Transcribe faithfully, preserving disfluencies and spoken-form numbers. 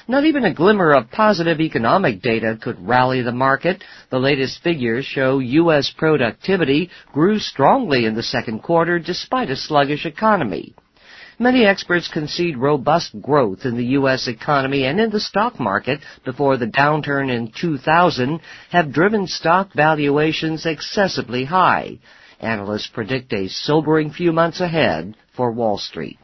Not even a glimmer of positive economic data could rally the market. The latest figures show U S productivity grew strongly in the second quarter despite a sluggish economy. Many experts concede robust growth in the U S economy and in the stock market before the downturn in two thousand have driven stock valuations excessively high. Analysts predict a sobering few months ahead for Wall Street.